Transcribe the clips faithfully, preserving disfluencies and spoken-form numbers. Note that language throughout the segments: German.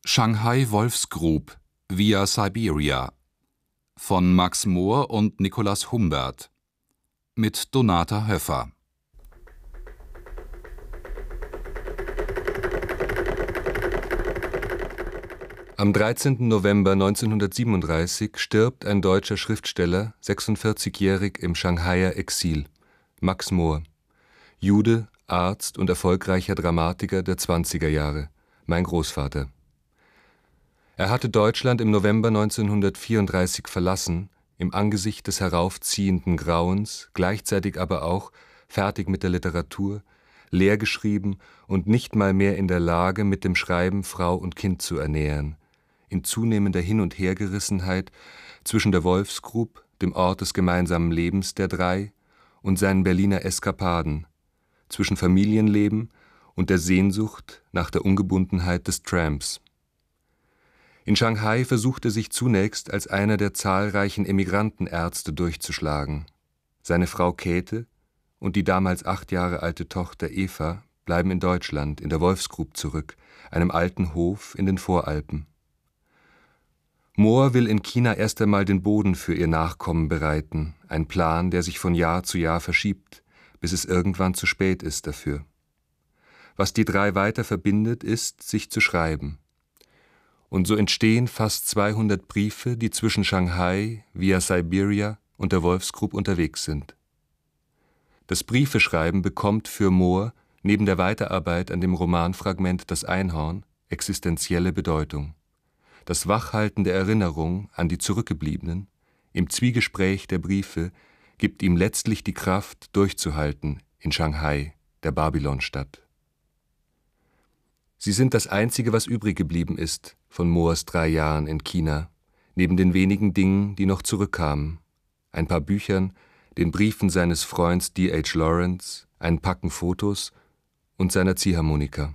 Shanghai-Wolfsgrub via Siberia von Max Mohr und Nikolaus Humbert mit Donata Höffer. Am dreizehnten November neunzehnhundertsiebenunddreißig stirbt ein deutscher Schriftsteller, sechsundvierzigjährig im Shanghaier Exil, Max Mohr, Jude, Arzt und erfolgreicher Dramatiker der zwanziger Jahre, mein Großvater. Er hatte Deutschland im November neunzehnhundertvierunddreißig verlassen, im Angesicht des heraufziehenden Grauens, gleichzeitig aber auch fertig mit der Literatur, leergeschrieben und nicht mal mehr in der Lage, mit dem Schreiben Frau und Kind zu ernähren, in zunehmender Hin- und Hergerissenheit zwischen der Wolfsgrub, dem Ort des gemeinsamen Lebens der drei, und seinen Berliner Eskapaden, zwischen Familienleben und der Sehnsucht nach der Ungebundenheit des Tramps. In Shanghai versuchte sich zunächst als einer der zahlreichen Emigrantenärzte durchzuschlagen. Seine Frau Käthe und die damals acht Jahre alte Tochter Eva bleiben in Deutschland, in der Wolfsgrub zurück, einem alten Hof in den Voralpen. Mohr will in China erst einmal den Boden für ihr Nachkommen bereiten, ein Plan, der sich von Jahr zu Jahr verschiebt, bis es irgendwann zu spät ist dafür. Was die drei weiter verbindet, ist, sich zu schreiben. Und so entstehen fast zweihundert Briefe, die zwischen Shanghai, via Siberia und der Wolfsgrub unterwegs sind. Das Briefeschreiben bekommt für Mohr, neben der Weiterarbeit an dem Romanfragment Das Einhorn, existenzielle Bedeutung. Das Wachhalten der Erinnerung an die Zurückgebliebenen, im Zwiegespräch der Briefe, gibt ihm letztlich die Kraft, durchzuhalten in Shanghai, der Babylonstadt. Sie sind das Einzige, was übrig geblieben ist von Mohrs drei Jahren in China, neben den wenigen Dingen, die noch zurückkamen. Ein paar Büchern, den Briefen seines Freunds D H Lawrence, ein Packen Fotos und seiner Ziehharmonika.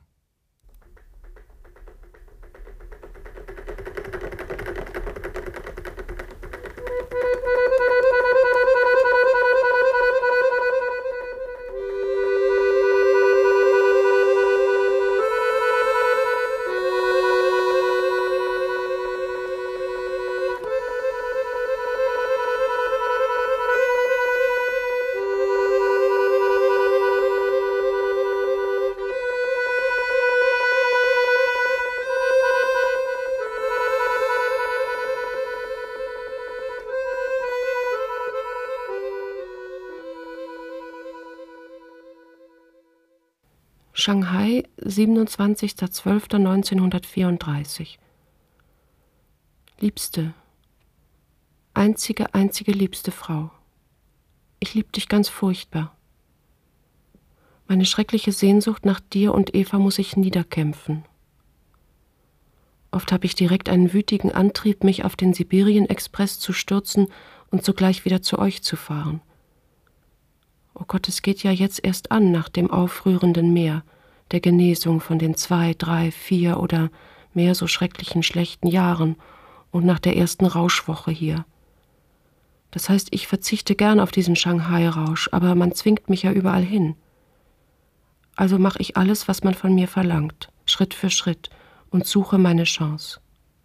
Shanghai, siebenundzwanzigster zwölfter neunzehnhundertvierunddreißig. Liebste, einzige, einzige liebste Frau, ich lieb dich ganz furchtbar. Meine schreckliche Sehnsucht nach dir und Eva muss ich niederkämpfen. Oft habe ich direkt einen wütigen Antrieb, mich auf den Sibirien-Express zu stürzen und sogleich wieder zu euch zu fahren. Oh Gott, es geht ja jetzt erst an nach dem aufrührenden Meer, der Genesung von den zwei, drei, vier oder mehr so schrecklichen schlechten Jahren und nach der ersten Rauschwoche hier. Das heißt, ich verzichte gern auf diesen Shanghai-Rausch, aber man zwingt mich ja überall hin. Also mache ich alles, was man von mir verlangt, Schritt für Schritt, und suche meine Chance.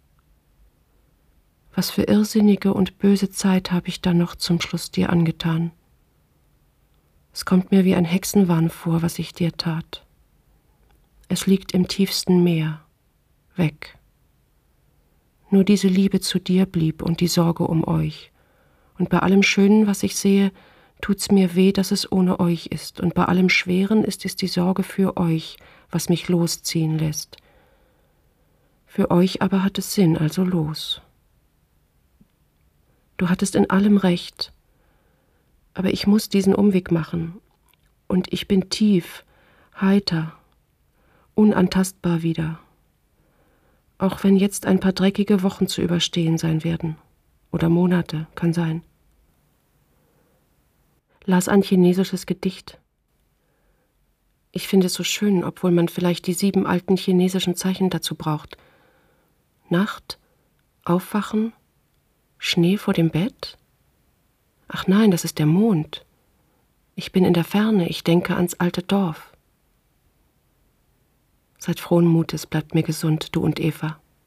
Was für irrsinnige und böse Zeit habe ich dann noch zum Schluss dir angetan. Es kommt mir wie ein Hexenwahn vor, was ich dir tat. Es liegt im tiefsten Meer, weg. Nur diese Liebe zu dir blieb und die Sorge um euch. Und bei allem Schönen, was ich sehe, tut's mir weh, dass es ohne euch ist. Und bei allem Schweren ist es die Sorge für euch, was mich losziehen lässt. Für euch aber hat es Sinn, also los. Du hattest in allem recht. Aber ich muss diesen Umweg machen. Und ich bin tief, heiter, unantastbar wieder. Auch wenn jetzt ein paar dreckige Wochen zu überstehen sein werden. Oder Monate, kann sein. Las ein chinesisches Gedicht. Ich finde es so schön, obwohl man vielleicht die sieben alten chinesischen Zeichen dazu braucht. Nacht, Aufwachen, Schnee vor dem Bett? Ach nein, das ist der Mond. Ich bin in der Ferne, ich denke ans alte Dorf. Seid frohen Mutes, bleibt mir gesund, du und Eva.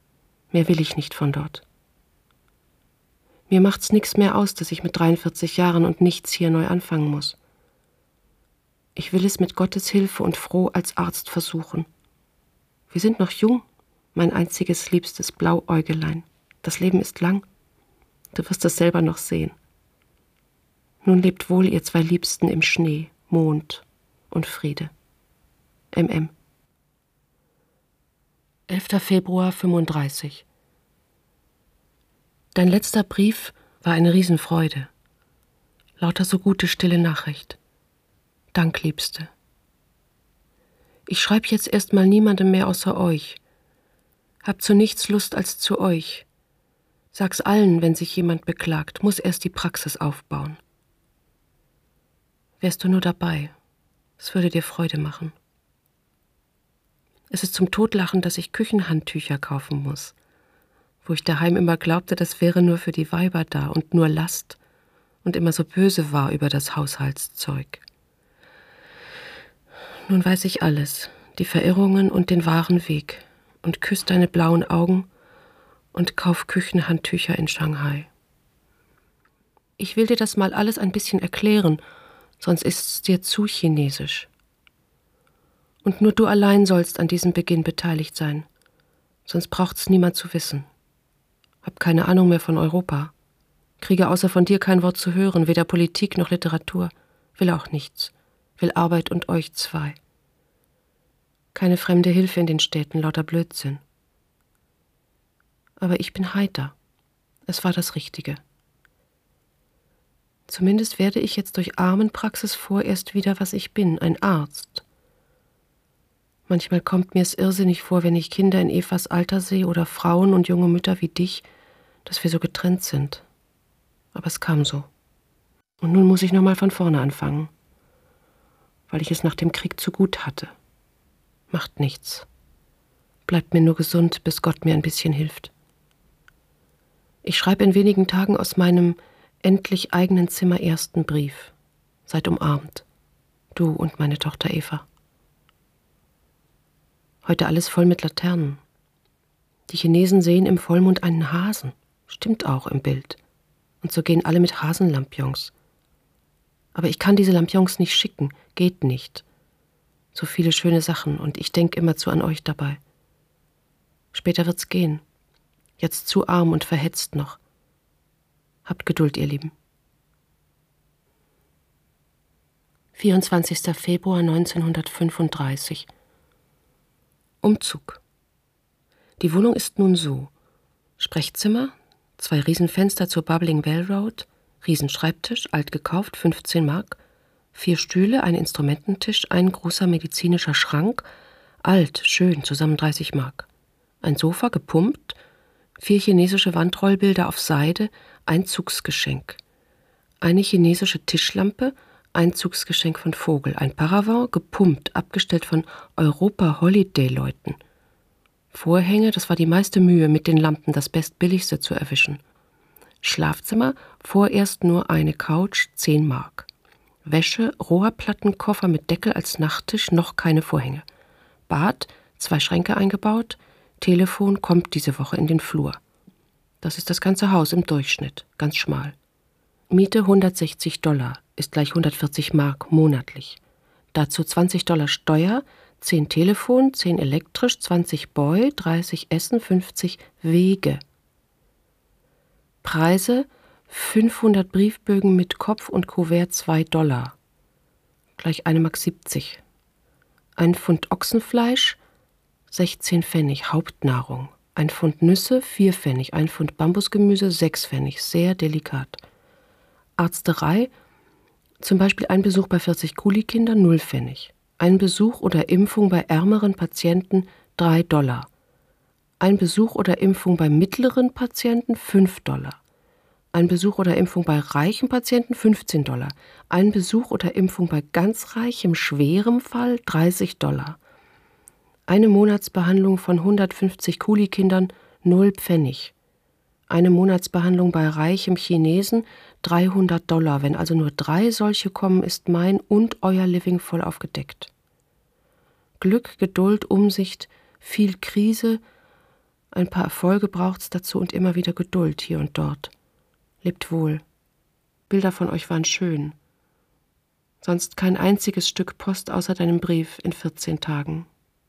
Mehr will ich nicht von dort. Mir macht's nichts mehr aus, dass ich mit dreiundvierzig Jahren und nichts hier neu anfangen muss. Ich will es mit Gottes Hilfe und froh als Arzt versuchen. Wir sind noch jung, mein einziges liebstes Blauäugelein. Das Leben ist lang. Du wirst es selber noch sehen. Nun lebt wohl, ihr zwei Liebsten, im Schnee, Mond und Friede. M M. elfter Februar fünfunddreißig. Dein letzter Brief war eine Riesenfreude. Lauter so gute, stille Nachricht. Dank, Liebste. Ich schreibe jetzt erstmal niemandem mehr außer euch. Hab zu nichts Lust als zu euch. Sag's allen, wenn sich jemand beklagt, muss erst die Praxis aufbauen. Wärst du nur dabei, es würde dir Freude machen. Es ist zum Totlachen, dass ich Küchenhandtücher kaufen muss, wo ich daheim immer glaubte, das wäre nur für die Weiber da und nur Last und immer so böse war über das Haushaltszeug. Nun weiß ich alles, die Verirrungen und den wahren Weg, und küss deine blauen Augen und kauf Küchenhandtücher in Shanghai. Ich will dir das mal alles ein bisschen erklären, sonst ist es dir zu chinesisch. Und nur du allein sollst an diesem Beginn beteiligt sein, sonst braucht's niemand zu wissen. Hab keine Ahnung mehr von Europa, kriege außer von dir kein Wort zu hören, weder Politik noch Literatur, will auch nichts, will Arbeit und euch zwei. Keine fremde Hilfe in den Städten, lauter Blödsinn. Aber ich bin heiter. Es war das Richtige. Zumindest werde ich jetzt durch Armenpraxis vorerst wieder, was ich bin, ein Arzt. Manchmal kommt mir es irrsinnig vor, wenn ich Kinder in Evas Alter sehe oder Frauen und junge Mütter wie dich, dass wir so getrennt sind. Aber es kam so. Und nun muss ich nochmal von vorne anfangen, weil ich es nach dem Krieg zu gut hatte. Macht nichts. Bleibt mir nur gesund, bis Gott mir ein bisschen hilft. Ich schreibe in wenigen Tagen aus meinem endlich eigenen Zimmer ersten Brief. Seid umarmt. Du und meine Tochter Eva. Heute alles voll mit Laternen. Die Chinesen sehen im Vollmond einen Hasen. Stimmt auch im Bild. Und so gehen alle mit Hasenlampions. Aber ich kann diese Lampions nicht schicken. Geht nicht. So viele schöne Sachen und ich denke immerzu an euch dabei. Später wird's gehen. Jetzt zu arm und verhetzt noch. Habt Geduld, ihr Lieben. vierundzwanzigster Februar neunzehnhundertfünfunddreißig. Umzug. Die Wohnung ist nun so. Sprechzimmer, zwei Riesenfenster zur Bubbling Bell Road, Riesenschreibtisch, alt gekauft, fünfzehn Mark, vier Stühle, ein Instrumententisch, ein großer medizinischer Schrank, alt, schön, zusammen dreißig Mark. Ein Sofa, gepumpt, vier chinesische Wandrollbilder auf Seide, Einzugsgeschenk. Eine chinesische Tischlampe, Einzugsgeschenk von Vogel. Ein Paravent, gepumpt, abgestellt von Europa-Holiday-Leuten. Vorhänge, das war die meiste Mühe, mit den Lampen das Bestbilligste zu erwischen. Schlafzimmer, vorerst nur eine Couch, zehn Mark. Wäsche, Rohrplattenkoffer mit Deckel als Nachttisch, noch keine Vorhänge. Bad, zwei Schränke eingebaut, Telefon kommt diese Woche in den Flur. Das ist das ganze Haus im Durchschnitt, ganz schmal. Miete hundertsechzig Dollar, ist gleich hundertvierzig Mark monatlich. Dazu zwanzig Dollar Steuer, zehn Telefon, zehn elektrisch, zwanzig Boy, dreißig Essen, fünfzig Wege. Preise, fünfhundert Briefbögen mit Kopf und Kuvert zwei Dollar, gleich eine Mark siebzig. Ein Pfund Ochsenfleisch, sechzehn Pfennig, Hauptnahrung. Ein Pfund Nüsse, vier Pfennig. Ein Pfund Bambusgemüse, sechs Pfennig, sehr delikat. Arzterei, zum Beispiel ein Besuch bei vierzig Kulikindern, null Pfennig. Ein Besuch oder Impfung bei ärmeren Patienten, drei Dollar. Ein Besuch oder Impfung bei mittleren Patienten, fünf Dollar. Ein Besuch oder Impfung bei reichen Patienten, fünfzehn Dollar. Ein Besuch oder Impfung bei ganz reichem, schwerem Fall, dreißig Dollar. Eine Monatsbehandlung von hundertfünfzig Kulikindern, null Pfennig. Eine Monatsbehandlung bei reichem Chinesen, dreihundert Dollar. Wenn also nur drei solche kommen, ist mein und euer Living voll aufgedeckt. Glück, Geduld, Umsicht, viel Krise, Ein paar Erfolge braucht's dazu und immer wieder Geduld hier und dort. Lebt wohl. Bilder von euch waren schön. Sonst kein einziges Stück Post außer deinem Brief in vierzehn Tagen.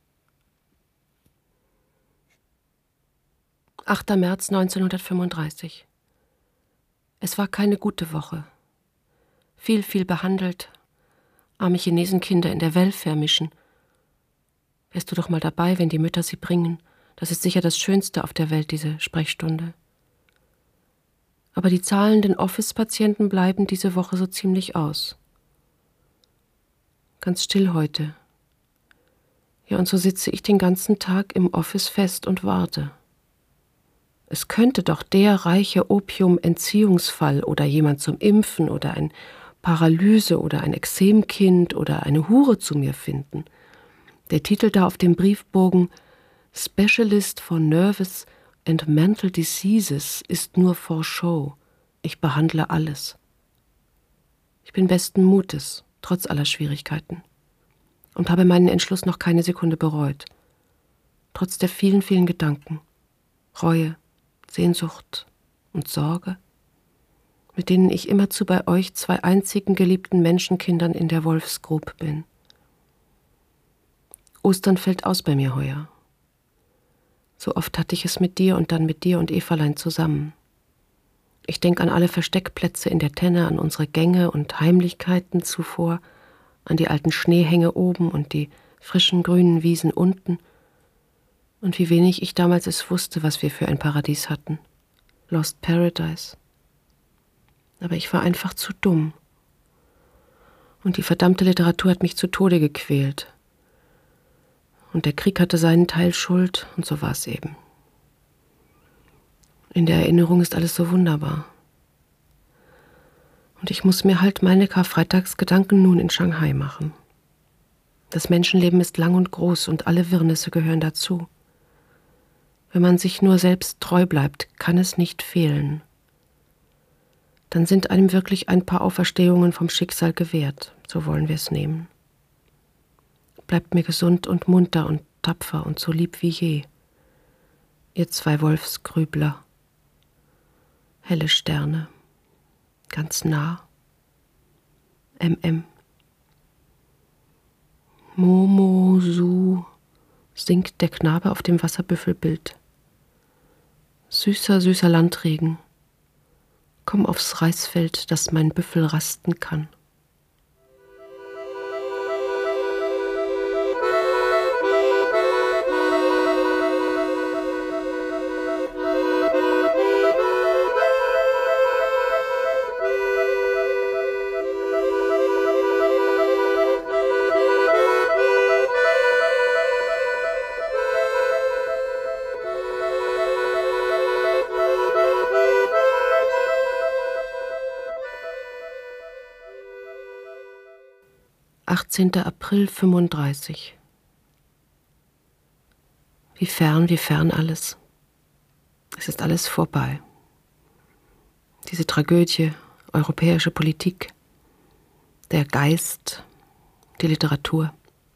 achter März neunzehnhundertfünfunddreißig. Es war keine gute Woche. Viel, viel behandelt. Arme Chinesenkinder in der Welfare mischen. Wärst du doch mal dabei, wenn die Mütter sie bringen. Das ist sicher das Schönste auf der Welt, diese Sprechstunde. Aber die zahlenden Office-Patienten bleiben diese Woche so ziemlich aus. Ganz still heute. Ja, und so sitze ich den ganzen Tag im Office fest und warte. Es könnte doch der reiche Opium-Entziehungsfall oder jemand zum Impfen oder ein Paralyse oder ein Ekzemkind oder eine Hure zu mir finden. Der Titel da auf dem Briefbogen Specialist for Nervous and Mental Diseases ist nur for show. Ich behandle alles. Ich bin besten Mutes, trotz aller Schwierigkeiten. Und habe meinen Entschluss noch keine Sekunde bereut. Trotz der vielen, vielen Gedanken. Reue, Sehnsucht und Sorge, mit denen ich immerzu bei euch zwei einzigen geliebten Menschenkindern in der Wolfsgrube bin. Ostern fällt aus bei mir heuer. So oft hatte ich es mit dir und dann mit dir und Everlein zusammen. Ich denke an alle Versteckplätze in der Tenne, an unsere Gänge und Heimlichkeiten zuvor, an die alten Schneehänge oben und die frischen grünen Wiesen unten. Und wie wenig ich damals es wusste, was wir für ein Paradies hatten. Lost Paradise. Aber ich war einfach zu dumm. Und die verdammte Literatur hat mich zu Tode gequält. Und der Krieg hatte seinen Teil Schuld, und so war es eben. In der Erinnerung ist alles so wunderbar. Und ich muss mir halt meine Karfreitagsgedanken nun in Shanghai machen. Das Menschenleben ist lang und groß und alle Wirrnisse gehören dazu. Wenn man sich nur selbst treu bleibt, kann es nicht fehlen. Dann sind einem wirklich ein paar Auferstehungen vom Schicksal gewährt, so wollen wir es nehmen. Bleibt mir gesund und munter und tapfer und so lieb wie je, ihr zwei Wolfsgrübler. Helle Sterne, ganz nah. M M. Momo, Su, singt der Knabe auf dem Wasserbüffelbild. Süßer, süßer Landregen, komm aufs Reisfeld, dass mein Büffel rasten kann. achtzehnter April fünfunddreißig. Wie fern, wie fern alles. Es ist alles vorbei. Diese Tragödie, europäische Politik, der Geist, die Literatur.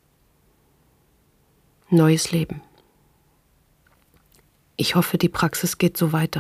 Neues Leben. Ich hoffe, die Praxis geht so weiter.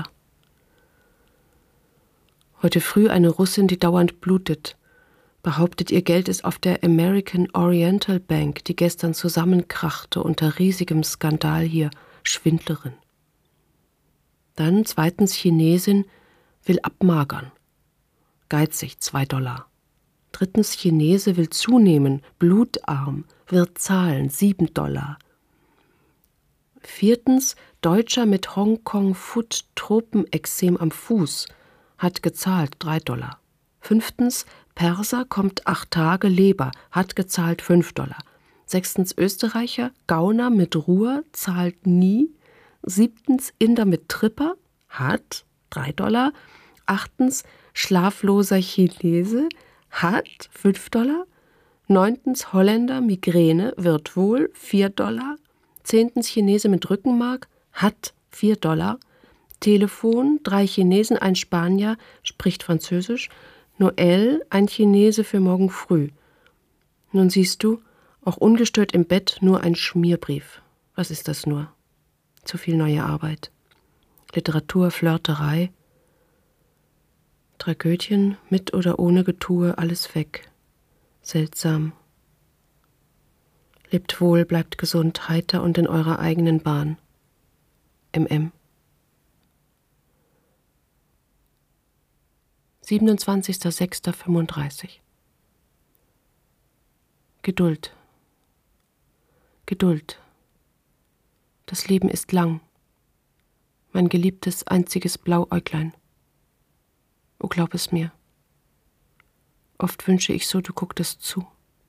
Heute früh eine Russin, die dauernd blutet, behauptet, ihr Geld ist auf der American Oriental Bank, die gestern zusammenkrachte unter riesigem Skandal hier, Schwindlerin. Dann zweitens Chinesin, will abmagern. Geizig, zwei Dollar. Drittens Chinese will zunehmen, blutarm, wird zahlen, sieben Dollar. Viertens Deutscher mit Hongkong-Foot-Tropenexem am Fuß, hat gezahlt, drei Dollar. Fünftens Perser kommt acht Tage Leber, hat gezahlt fünf Dollar. Sechstens Österreicher, Gauner mit Ruhr, zahlt nie. Siebtens Inder mit Tripper, hat drei Dollar. Achtens schlafloser Chinese, hat fünf Dollar. Neuntens Holländer, Migräne, wird wohl, vier Dollar. Zehntens Chinese mit Rückenmark, hat vier Dollar. Telefon, drei Chinesen, ein Spanier, spricht Französisch. Noel, ein Chinese für morgen früh. Nun siehst du, auch ungestört im Bett nur ein Schmierbrief. Was ist das nur? Zu viel neue Arbeit. Literatur, Flirterei. Tragödien, mit oder ohne Getue, alles weg. Seltsam. Lebt wohl, bleibt gesund, heiter und in eurer eigenen Bahn. M M. siebenundzwanzigster sechster fünfunddreißig. Geduld. Geduld. Das Leben ist lang. Mein geliebtes, einziges Blauäuglein. O glaub es mir. Oft wünsche ich so, du gucktest zu.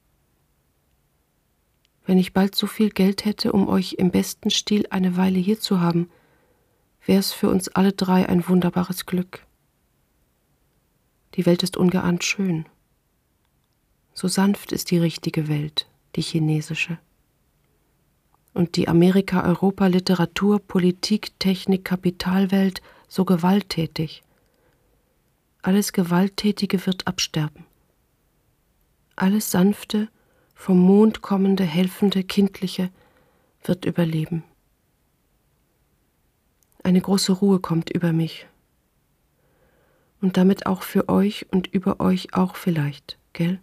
Wenn ich bald so viel Geld hätte, um euch im besten Stil eine Weile hier zu haben, wär's für uns alle drei ein wunderbares Glück. Die Welt ist ungeahnt schön. So sanft ist die richtige Welt, die chinesische. Und die Amerika, Europa, Literatur, Politik, Technik, Kapitalwelt so gewalttätig. Alles Gewalttätige wird absterben. Alles Sanfte, vom Mond kommende, helfende, kindliche wird überleben. Eine große Ruhe kommt über mich. Und damit auch für euch und über euch auch vielleicht, gell?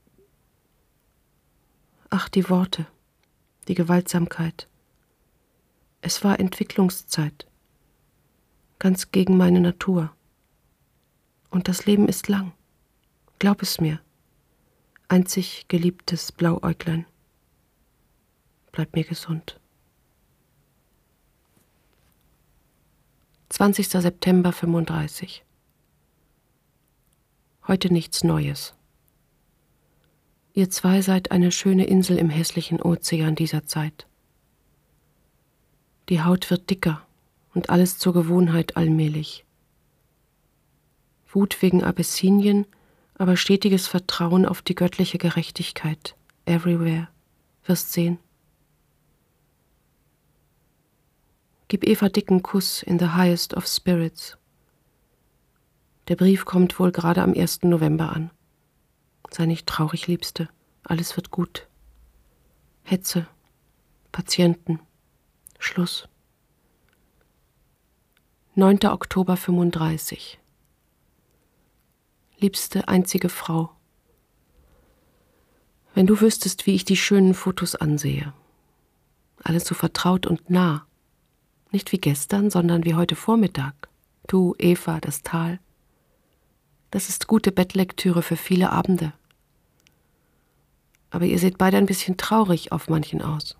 Ach, die Worte, die Gewaltsamkeit. Es war Entwicklungszeit, ganz gegen meine Natur. Und das Leben ist lang, glaub es mir. Einzig geliebtes Blauäuglein. Bleib mir gesund. zwanzigster September fünfunddreißig. Heute nichts Neues. Ihr zwei seid eine schöne Insel im hässlichen Ozean dieser Zeit. Die Haut wird dicker und alles zur Gewohnheit allmählich. Wut wegen Abessinien, aber stetiges Vertrauen auf die göttliche Gerechtigkeit. Everywhere. Wirst sehen. Gib Eva dicken Kuss in the highest of spirits. Der Brief kommt wohl gerade am ersten November an. Sei nicht traurig, Liebste. Alles wird gut. Hetze. Patienten. Schluss. neunter Oktober fünfunddreißig. Liebste, einzige Frau. Wenn du wüsstest, wie ich die schönen Fotos ansehe. Alles so vertraut und nah. Nicht wie gestern, sondern wie heute Vormittag. Du, Eva, das Tal. Das ist gute Bettlektüre für viele Abende. Aber ihr seht beide ein bisschen traurig auf manchen aus.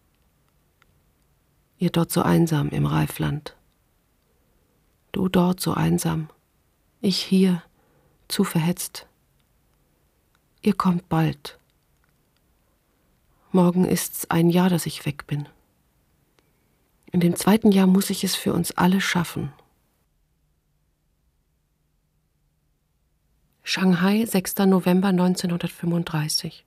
Ihr dort so einsam im Reifland. Du dort so einsam. Ich hier, zu verhetzt. Ihr kommt bald. Morgen ist's ein Jahr, dass ich weg bin. In dem zweiten Jahr muss ich es für uns alle schaffen. Shanghai, sechster November neunzehnhundertfünfunddreißig.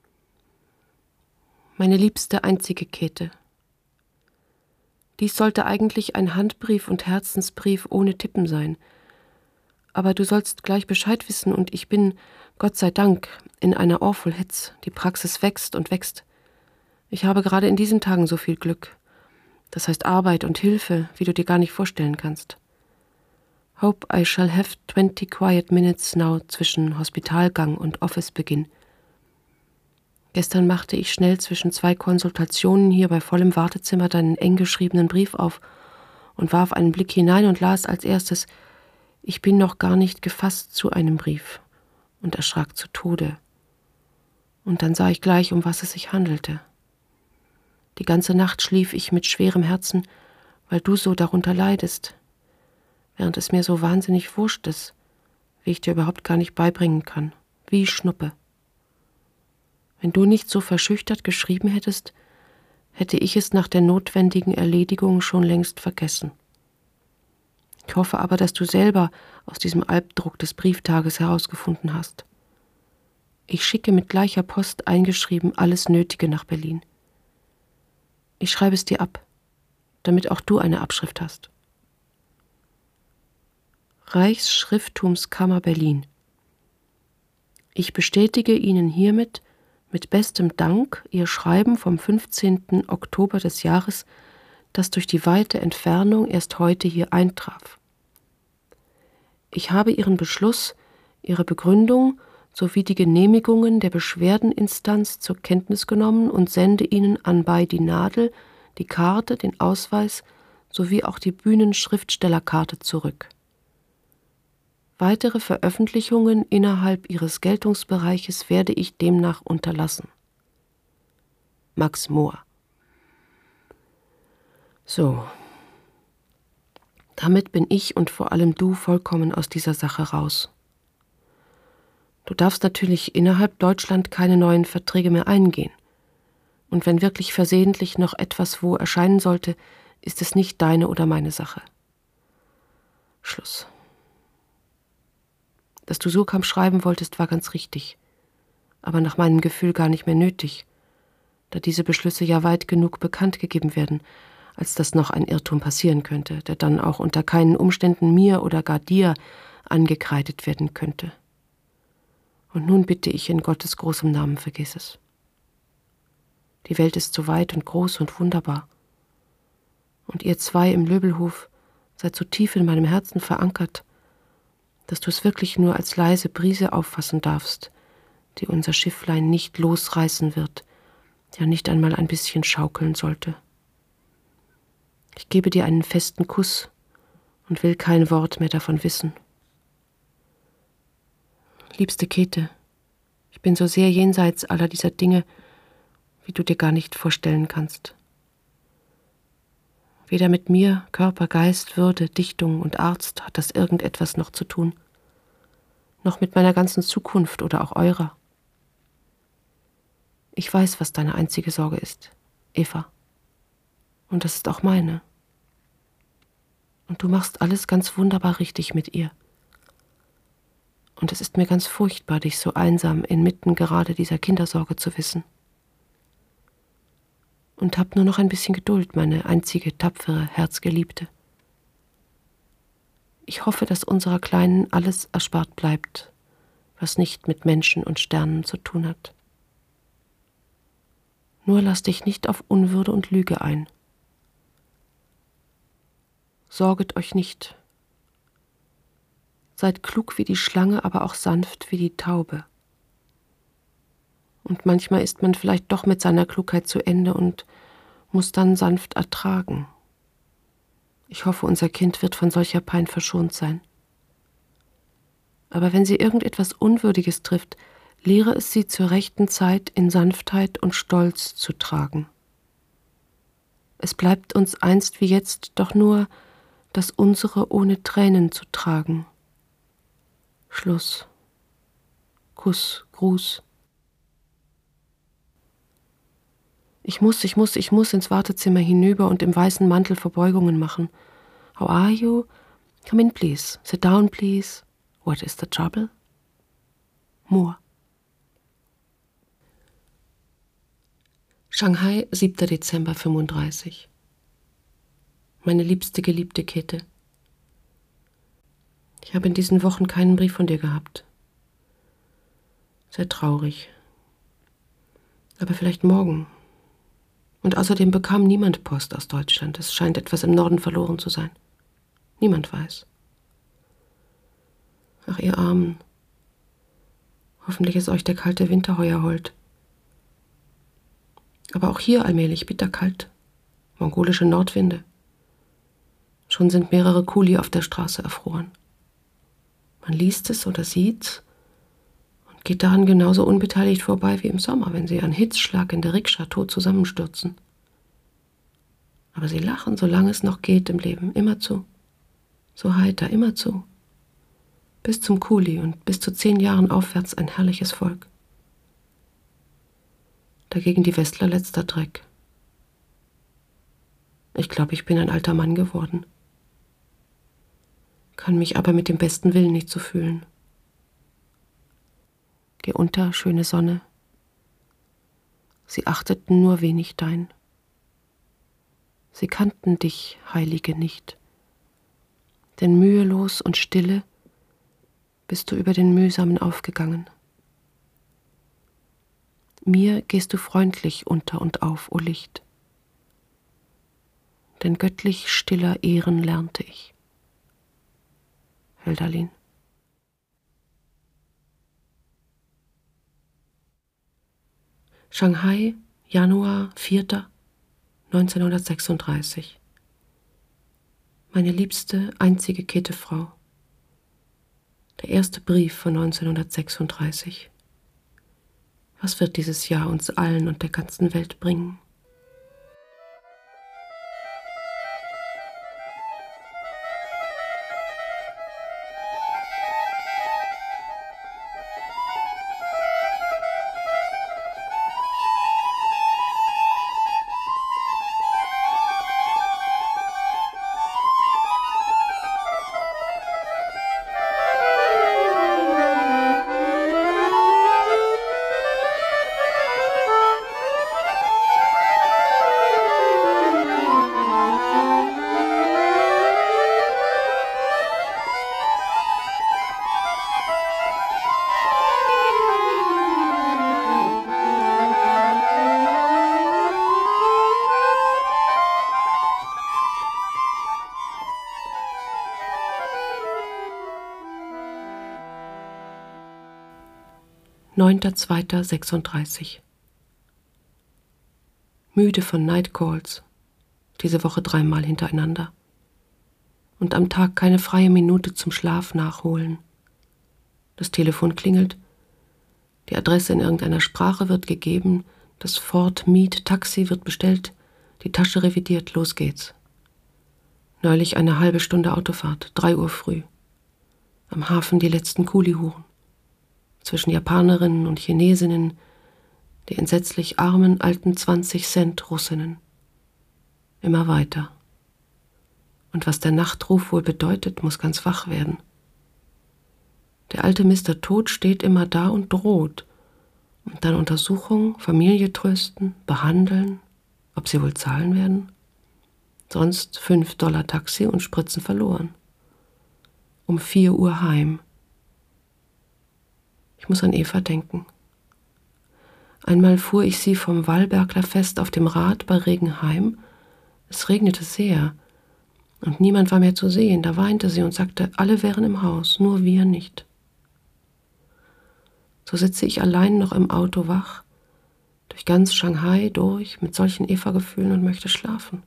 Meine liebste, einzige Käthe. Dies sollte eigentlich ein Handbrief und Herzensbrief ohne Tippen sein. Aber du sollst gleich Bescheid wissen und ich bin, Gott sei Dank, in einer Awful Hitze. Die Praxis wächst und wächst. Ich habe gerade in diesen Tagen so viel Glück. Das heißt Arbeit und Hilfe, wie du dir gar nicht vorstellen kannst. Hope I shall have twenty quiet minutes now zwischen Hospitalgang und Officebeginn. Gestern machte ich schnell zwischen zwei Konsultationen hier bei vollem Wartezimmer deinen eng geschriebenen Brief auf und warf einen Blick hinein und las als erstes: Ich bin noch gar nicht gefasst zu einem Brief, und erschrak zu Tode. Und dann sah ich gleich, um was es sich handelte. Die ganze Nacht schlief ich mit schwerem Herzen, weil du so darunter leidest, während es mir so wahnsinnig wurscht ist, wie ich dir überhaupt gar nicht beibringen kann, wie Schnuppe. Wenn du nicht so verschüchtert geschrieben hättest, hätte ich es nach der notwendigen Erledigung schon längst vergessen. Ich hoffe aber, dass du selber aus diesem Albdruck des Brieftages herausgefunden hast. Ich schicke mit gleicher Post eingeschrieben alles Nötige nach Berlin. Ich schreibe es dir ab, damit auch du eine Abschrift hast. Reichsschrifttumskammer Berlin. Ich bestätige Ihnen hiermit mit bestem Dank Ihr Schreiben vom fünfzehnten Oktober des Jahres das durch die weite Entfernung erst heute hier eintraf. Ich habe Ihren Beschluss, Ihre Begründung sowie die Genehmigungen der Beschwerdeninstanz zur Kenntnis genommen und sende Ihnen anbei die Nadel, die Karte, den Ausweis sowie auch die Bühnenschriftstellerkarte zurück. Weitere Veröffentlichungen innerhalb Ihres Geltungsbereiches werde ich demnach unterlassen. Max Mohr. So. Damit bin ich und vor allem du vollkommen aus dieser Sache raus. Du darfst natürlich innerhalb Deutschland keine neuen Verträge mehr eingehen. Und wenn wirklich versehentlich noch etwas wo erscheinen sollte, ist es nicht deine oder meine Sache. Schluss. Dass du Surkamp schreiben wolltest, war ganz richtig, aber nach meinem Gefühl gar nicht mehr nötig, da diese Beschlüsse ja weit genug bekannt gegeben werden, als dass noch ein Irrtum passieren könnte, der dann auch unter keinen Umständen mir oder gar dir angekreidet werden könnte. Und nun bitte ich in Gottes großem Namen, vergiss es. Die Welt ist so weit und groß und wunderbar. Und ihr zwei im Löbelhof seid so tief in meinem Herzen verankert, dass du es wirklich nur als leise Brise auffassen darfst, die unser Schifflein nicht losreißen wird, ja nicht einmal ein bisschen schaukeln sollte. Ich gebe dir einen festen Kuss und will kein Wort mehr davon wissen. Liebste Käthe, ich bin so sehr jenseits aller dieser Dinge, wie du dir gar nicht vorstellen kannst. Weder mit mir, Körper, Geist, Würde, Dichtung und Arzt hat das irgendetwas noch zu tun, noch mit meiner ganzen Zukunft oder auch eurer. Ich weiß, was deine einzige Sorge ist, Eva. Und das ist auch meine. Und du machst alles ganz wunderbar richtig mit ihr. Und es ist mir ganz furchtbar, dich so einsam inmitten gerade dieser Kindersorge zu wissen. Und hab nur noch ein bisschen Geduld, meine einzige, tapfere, Herzgeliebte. Ich hoffe, dass unserer Kleinen alles erspart bleibt, was nicht mit Menschen und Sternen zu tun hat. Nur lass dich nicht auf Unwürde und Lüge ein. Sorget euch nicht. Seid klug wie die Schlange, aber auch sanft wie die Taube. Und manchmal ist man vielleicht doch mit seiner Klugheit zu Ende und muss dann sanft ertragen. Ich hoffe, unser Kind wird von solcher Pein verschont sein. Aber wenn sie irgendetwas Unwürdiges trifft, lehre es sie zur rechten Zeit in Sanftheit und Stolz zu tragen. Es bleibt uns einst wie jetzt doch nur, das unsere ohne Tränen zu tragen. Schluss. Kuss, Gruß. Ich muss, ich muss, ich muss ins Wartezimmer hinüber und im weißen Mantel Verbeugungen machen. How are you? Come in, please. Sit down, please. What is the trouble? Mohr. Shanghai, siebter Dezember fünfunddreißig. Meine liebste, geliebte Käthe. Ich habe in diesen Wochen keinen Brief von dir gehabt. Sehr traurig. Aber vielleicht morgen. Und außerdem bekam niemand Post aus Deutschland. Es scheint etwas im Norden verloren zu sein. Niemand weiß. Ach, ihr Armen. Hoffentlich ist euch der kalte Winter heuer hold. Aber auch hier allmählich bitterkalt. Mongolische Nordwinde. Schon sind mehrere Kuli auf der Straße erfroren. Man liest es oder sieht's und geht daran genauso unbeteiligt vorbei wie im Sommer, wenn sie an Hitzschlag in der Rikscha tot zusammenstürzen. Aber sie lachen, solange es noch geht im Leben, immerzu. So heiter, immerzu. Bis zum Kuli und bis zu zehn Jahren aufwärts ein herrliches Volk. Dagegen die Westler letzter Dreck. Ich glaube, ich bin ein alter Mann geworden. Kann mich aber mit dem besten Willen nicht so fühlen. Geh unter, schöne Sonne. Sie achteten nur wenig dein. Sie kannten dich, Heilige, nicht. Denn mühelos und stille bist du über den Mühsamen aufgegangen. Mir gehst du freundlich unter und auf, o Licht. denn göttlich stiller Ehren lernte ich. Hölderlin. Shanghai, Januar vierter neunzehnhundertsechsunddreißig. Meine liebste, einzige Käthefrau. Der erste Brief von neunzehnhundertsechsunddreißig. Was wird dieses Jahr uns allen und der ganzen Welt bringen? neunter zweiter sechsunddreißig. Müde von Night Calls, diese Woche dreimal hintereinander. Und am Tag keine freie Minute zum Schlaf nachholen. Das Telefon klingelt, die Adresse in irgendeiner Sprache wird gegeben, das Ford Meet Taxi wird bestellt, die Tasche revidiert, los geht's. Neulich eine halbe Stunde Autofahrt, drei Uhr früh. Am Hafen die letzten Kulihuren. Zwischen Japanerinnen und Chinesinnen, die entsetzlich armen alten zwanzig Cent Russinnen. Immer weiter. Und was der Nachtruf wohl bedeutet, muss ganz wach werden. Der alte Mister Tod steht immer da und droht. Und dann Untersuchung, Familie trösten, behandeln, ob sie wohl zahlen werden. Sonst fünf Dollar Taxi und Spritzen verloren. Um vier Uhr heim. Ich muss an Eva denken. Einmal fuhr ich sie vom Wallberglerfest auf dem Rad bei Regen heim. Es regnete sehr und niemand war mehr zu sehen. Da weinte sie und sagte, alle wären im Haus, nur wir nicht. So sitze ich allein noch im Auto wach, durch ganz Shanghai durch, mit solchen Eva-Gefühlen und möchte schlafen.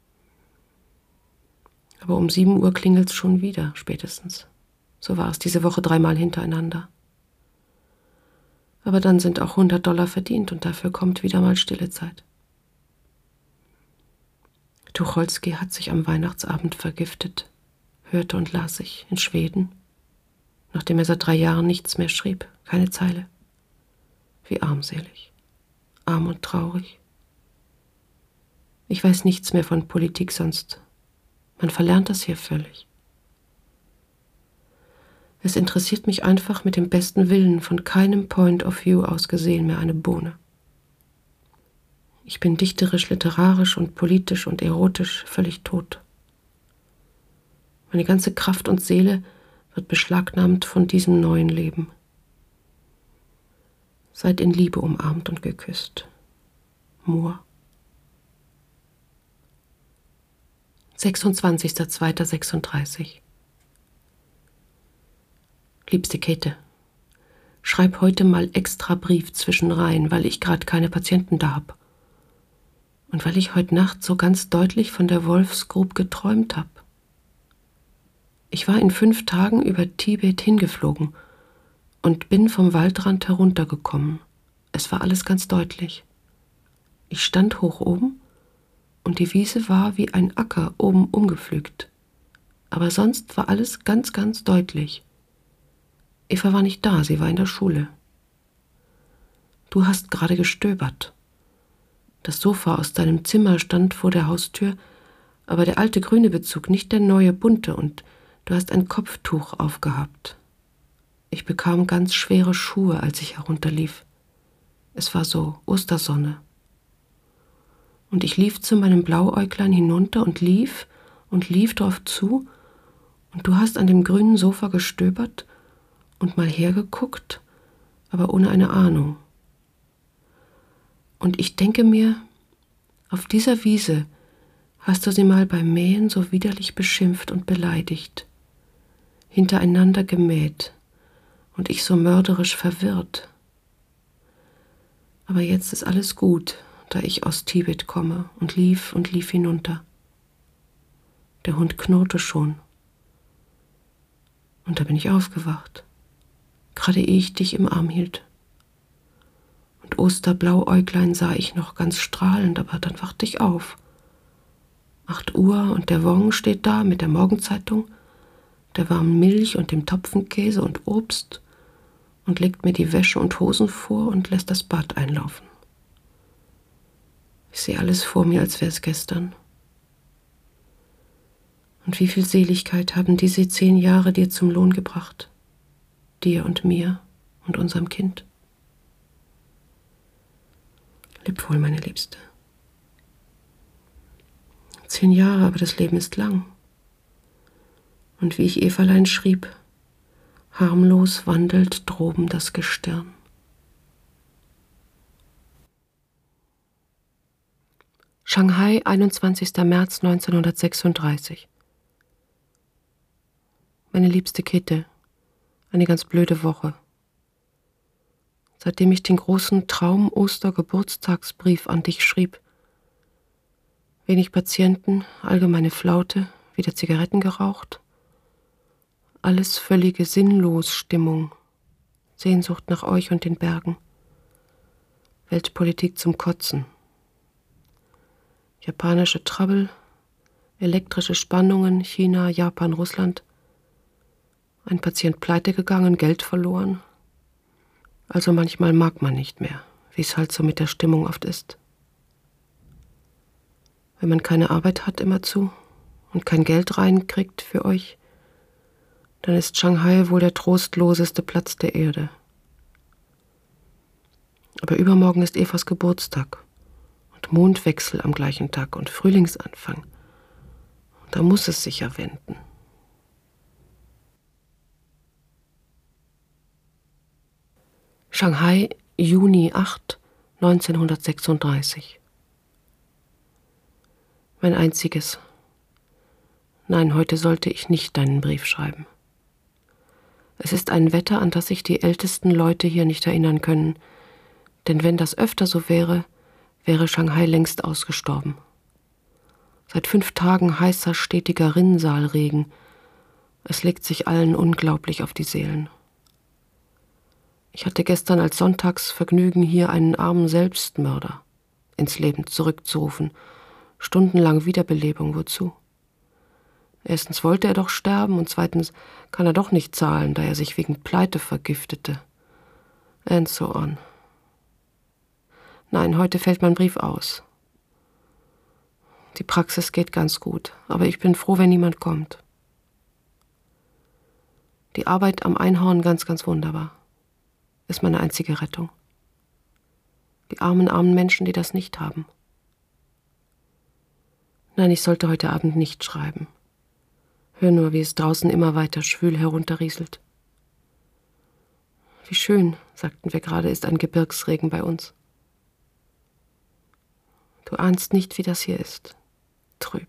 Aber um sieben Uhr klingelt's schon wieder, spätestens. So war es diese Woche dreimal hintereinander. Aber dann sind auch hundert Dollar verdient und dafür kommt wieder mal stille Zeit. Tucholsky hat sich am Weihnachtsabend vergiftet, hörte und las ich in Schweden, nachdem er seit drei Jahren nichts mehr schrieb, keine Zeile. Wie armselig, arm und traurig. Ich weiß nichts mehr von Politik sonst. Man verlernt das hier völlig. Es interessiert mich einfach mit dem besten Willen von keinem Point of View aus gesehen mehr eine Bohne. Ich bin dichterisch, literarisch und politisch und erotisch völlig tot. Meine ganze Kraft und Seele wird beschlagnahmt von diesem neuen Leben. Seid in Liebe umarmt und geküsst. Moor. sechsundzwanzigster zweiter sechsunddreißig. Liebste Käthe, schreib heute mal extra Brief zwischen rein, weil ich gerade keine Patienten da hab. Und weil ich heute Nacht so ganz deutlich von der Wolfsgrub geträumt hab. Ich war in fünf Tagen über Tibet hingeflogen und bin vom Waldrand heruntergekommen. Es war alles ganz deutlich. Ich stand hoch oben und die Wiese war wie ein Acker oben umgepflügt. Aber sonst war alles ganz, ganz deutlich. Eva war nicht da, sie war in der Schule. Du hast gerade gestöbert. Das Sofa aus deinem Zimmer stand vor der Haustür, aber der alte grüne Bezug, nicht der neue bunte, und du hast ein Kopftuch aufgehabt. Ich bekam ganz schwere Schuhe, als ich herunterlief. Es war so Ostersonne. Und ich lief zu meinem Blauäuglein hinunter und lief und lief drauf zu, und du hast an dem grünen Sofa gestöbert und mal hergeguckt, aber ohne eine Ahnung. Und ich denke mir, auf dieser Wiese Hast du sie mal beim Mähen so widerlich beschimpft und beleidigt, hintereinander gemäht und ich so mörderisch verwirrt? Aber jetzt ist alles gut, da ich aus Tibet komme und lief und lief hinunter. Der Hund knurrte schon. Und da bin ich aufgewacht, gerade ehe ich dich im Arm hielt. Und Osterblauäuglein sah ich noch ganz strahlend, aber dann wachte ich auf. Acht Uhr und der Wong steht da mit der Morgenzeitung, der warmen Milch und dem Topfenkäse und Obst und legt mir die Wäsche und Hosen vor und lässt das Bad einlaufen. Ich sehe alles vor mir, als wäre es gestern. Und wie viel Seligkeit haben diese zehn Jahre dir zum Lohn gebracht? Dir und mir und unserem Kind. Leb wohl, meine Liebste. Zehn Jahre, aber das Leben ist lang. Und wie ich Everlein schrieb, harmlos wandelt droben das Gestirn. Shanghai, einundzwanzigster März neunzehnhundertsechsunddreißig. Meine liebste Käthe, eine ganz blöde Woche. Seitdem ich den großen Traum-Oster-Geburtstagsbrief an dich schrieb, wenig Patienten, allgemeine Flaute, wieder Zigaretten geraucht, alles völlige Sinnlos-Stimmung, Sehnsucht nach euch und den Bergen, Weltpolitik zum Kotzen, japanische Trouble, elektrische Spannungen, China, Japan, Russland, ein Patient pleite gegangen, Geld verloren. Also manchmal mag man nicht mehr, wie es halt so mit der Stimmung oft ist. Wenn man keine Arbeit hat immerzu und kein Geld reinkriegt für euch, dann ist Shanghai wohl der trostloseste Platz der Erde. Aber übermorgen ist Evas Geburtstag und Mondwechsel am gleichen Tag und Frühlingsanfang. Und da muss es sich ja wenden. Shanghai, Juni achter neunzehnhundertsechsunddreißig. Mein einziges. Nein, heute sollte ich nicht deinen Brief schreiben. Es ist ein Wetter, an das sich die ältesten Leute hier nicht erinnern können, denn wenn das öfter so wäre, wäre Shanghai längst ausgestorben. Seit fünf Tagen heißer, stetiger Rinnsaalregen. Es legt sich allen unglaublich auf die Seelen. Ich hatte gestern als Sonntagsvergnügen, hier einen armen Selbstmörder ins Leben zurückzurufen. Stundenlang Wiederbelebung, wozu? Erstens wollte er doch sterben und zweitens kann er doch nicht zahlen, da er sich wegen Pleite vergiftete. And so on. Nein, heute fällt mein Brief aus. Die Praxis geht ganz gut, aber ich bin froh, wenn niemand kommt. Die Arbeit am Einhorn ganz, ganz wunderbar. Ist meine einzige Rettung. Die armen, armen Menschen, die das nicht haben. Nein, ich sollte heute Abend nicht schreiben. Hör nur, wie es draußen immer weiter schwül herunterrieselt. Wie schön, sagten wir gerade, ist ein Gebirgsregen bei uns. Du ahnst nicht, wie das hier ist. Trüb.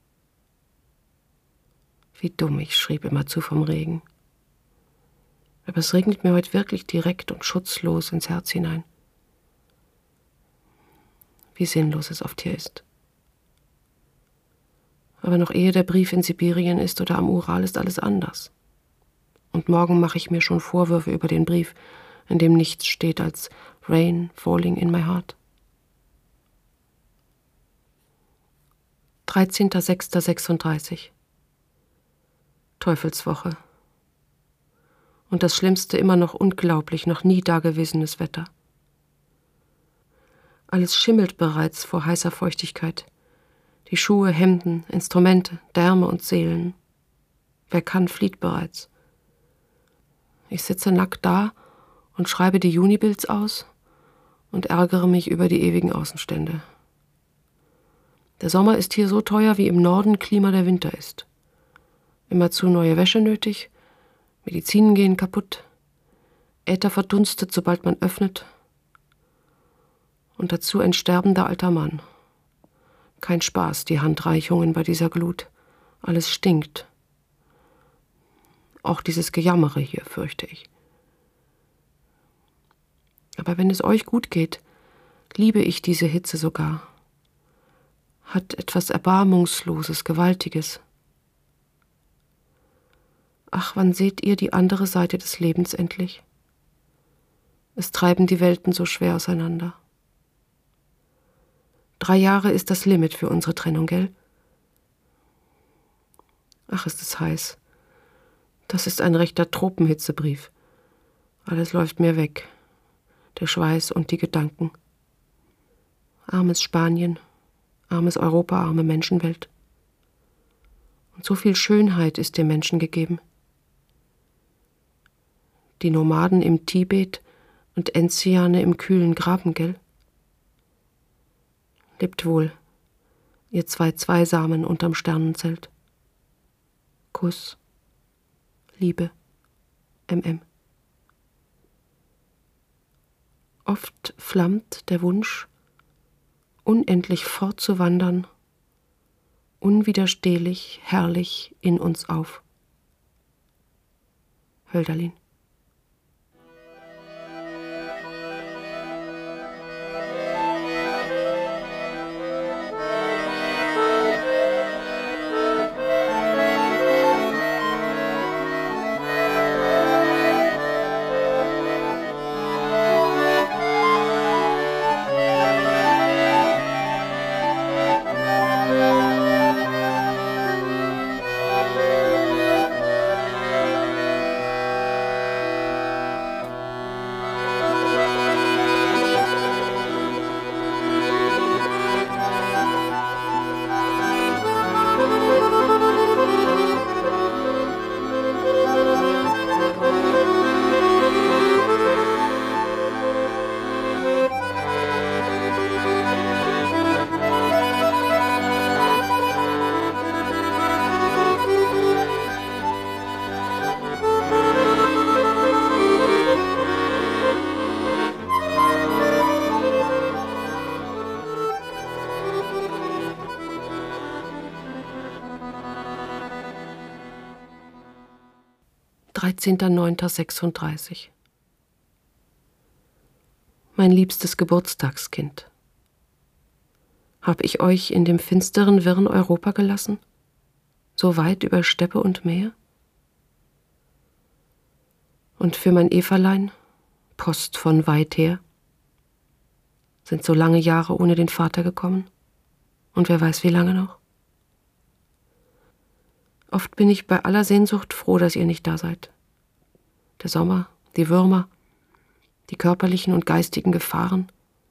Wie dumm, ich schrieb immerzu vom Regen. Aber es regnet mir heute wirklich direkt und schutzlos ins Herz hinein. Wie sinnlos es oft hier ist. Aber noch ehe der Brief in Sibirien ist oder am Ural, ist alles anders. Und morgen mache ich mir schon Vorwürfe über den Brief, in dem nichts steht als Rain falling in my heart. dreizehnter sechster sechsunddreißig. Teufelswoche. Und das Schlimmste immer noch unglaublich, noch nie dagewesenes Wetter. Alles schimmelt bereits vor heißer Feuchtigkeit. Die Schuhe, Hemden, Instrumente, Därme und Seelen. Wer kann, flieht bereits. Ich sitze nackt da und schreibe die Junibills aus und ärgere mich über die ewigen Außenstände. Der Sommer ist hier so teuer, wie im Norden Klima der Winter ist. Immerzu neue Wäsche nötig, Medizinen gehen kaputt, Äther verdunstet, sobald man öffnet, und dazu ein sterbender alter Mann. Kein Spaß, die Handreichungen bei dieser Glut. Alles stinkt. Auch dieses Gejammere hier, fürchte ich. Aber wenn es euch gut geht, liebe ich diese Hitze sogar. Hat etwas Erbarmungsloses, Gewaltiges. Ach, wann seht ihr die andere Seite des Lebens endlich? Es treiben die Welten so schwer auseinander. Drei Jahre ist das Limit für unsere Trennung, gell? Ach, ist es heiß. Das ist ein rechter Tropenhitzebrief. Alles läuft mir weg. Der Schweiß und die Gedanken. Armes Spanien, armes Europa, arme Menschenwelt. Und so viel Schönheit ist dem Menschen gegeben. Die Nomaden im Tibet und Enziane im kühlen Graben, gell? Lebt wohl, ihr zwei Zweisamen unterm Sternenzelt. Kuss, Liebe, M M. Oft flammt der Wunsch, unendlich fortzuwandern, unwiderstehlich, herrlich in uns auf. Hölderlin. dreizehnter neunter sechsunddreißig. Mein liebstes Geburtstagskind, hab ich euch in dem finsteren, wirren Europa gelassen, so weit über Steppe und Meer? Und für mein Everlein, Post von weit her, sind so lange Jahre ohne den Vater gekommen, und wer weiß wie lange noch? Oft bin ich bei aller Sehnsucht froh, dass ihr nicht da seid. Der Sommer, die Würmer, die körperlichen und geistigen Gefahren.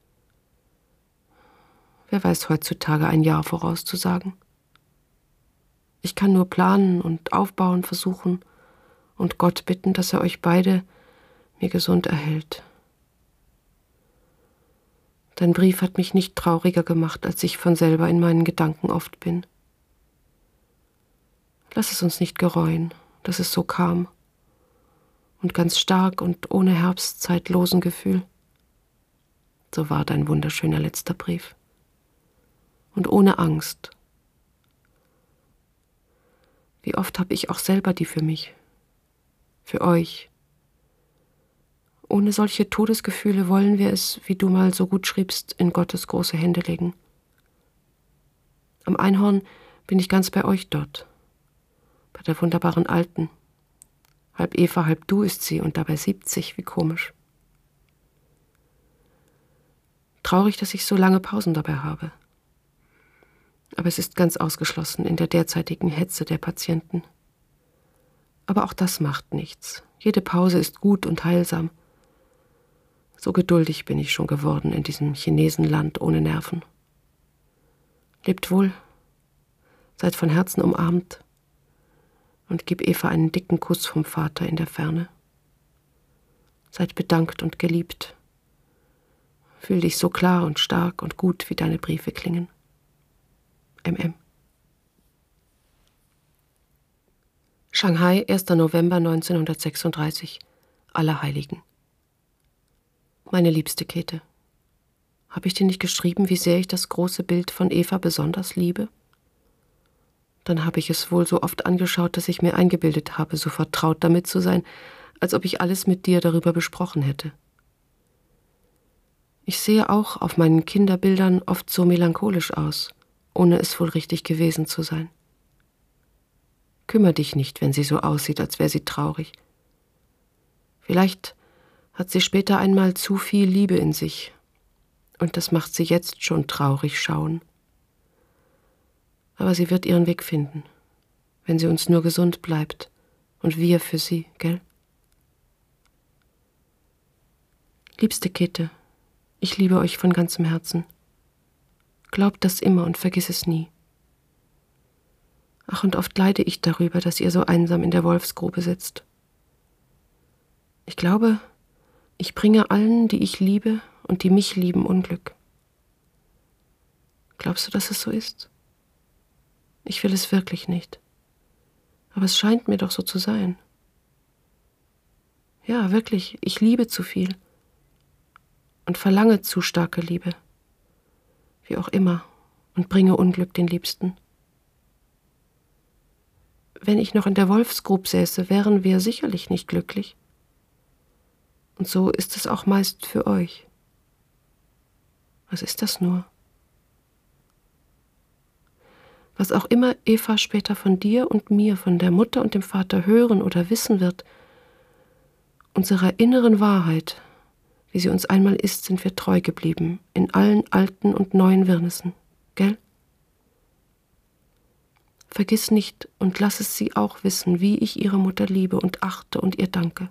Wer weiß heutzutage ein Jahr vorauszusagen? Ich kann nur planen und aufbauen versuchen und Gott bitten, dass er euch beide mir gesund erhält. Dein Brief hat mich nicht trauriger gemacht, als ich von selber in meinen Gedanken oft bin. Lass es uns nicht gereuen, dass es so kam. Und ganz stark und ohne herbstzeitlosen Gefühl. So war dein wunderschöner letzter Brief. Und ohne Angst. Wie oft habe ich auch selber die für mich, für euch. Ohne solche Todesgefühle wollen wir es, wie du mal so gut schriebst, in Gottes große Hände legen. Am Einhorn bin ich ganz bei euch dort, bei der wunderbaren Alten. Halb Eva, halb du ist sie und dabei siebzig, wie komisch. Traurig, dass ich so lange Pausen dabei habe. Aber es ist ganz ausgeschlossen in der derzeitigen Hetze der Patienten. Aber auch das macht nichts. Jede Pause ist gut und heilsam. So geduldig bin ich schon geworden in diesem Chinesenland ohne Nerven. Lebt wohl, seid von Herzen umarmt. Und gib Eva einen dicken Kuss vom Vater in der Ferne. Seid bedankt und geliebt. Fühl dich so klar und stark und gut, wie deine Briefe klingen. M M. Shanghai, erster November neunzehnhundertsechsunddreißig. Allerheiligen. Meine liebste Käthe, Habe ich dir nicht geschrieben, wie sehr ich das große Bild von Eva besonders liebe? Dann habe ich es wohl so oft angeschaut, dass ich mir eingebildet habe, so vertraut damit zu sein, als ob ich alles mit dir darüber besprochen hätte. Ich sehe auch auf meinen Kinderbildern oft so melancholisch aus, ohne es wohl richtig gewesen zu sein. Kümmer dich nicht, wenn sie so aussieht, als wäre sie traurig. Vielleicht hat sie später einmal zu viel Liebe in sich, und das macht sie jetzt schon traurig schauen. Aber sie wird ihren Weg finden, wenn sie uns nur gesund bleibt, und wir für sie, gell? Liebste Käthe, ich liebe euch von ganzem Herzen. Glaubt das immer und vergiss es nie. Ach, und oft leide ich darüber, dass ihr so einsam in der Wolfsgrube sitzt. Ich glaube, ich bringe allen, die ich liebe und die mich lieben, Unglück. Glaubst du, dass es so ist? Ich will es wirklich nicht. Aber es scheint mir doch so zu sein. Ja, wirklich, ich liebe zu viel und verlange zu starke Liebe, wie auch immer, und bringe Unglück den Liebsten. Wenn ich noch in der Wolfsgrub säße, wären wir sicherlich nicht glücklich. Und so ist es auch meist für euch. Was ist das nur? Was auch immer Eva später von dir und mir, von der Mutter und dem Vater hören oder wissen wird, unserer inneren Wahrheit, wie sie uns einmal ist, sind wir treu geblieben, in allen alten und neuen Wirrnissen, gell? Vergiss nicht und lass es sie auch wissen, wie ich ihre Mutter liebe und achte und ihr danke.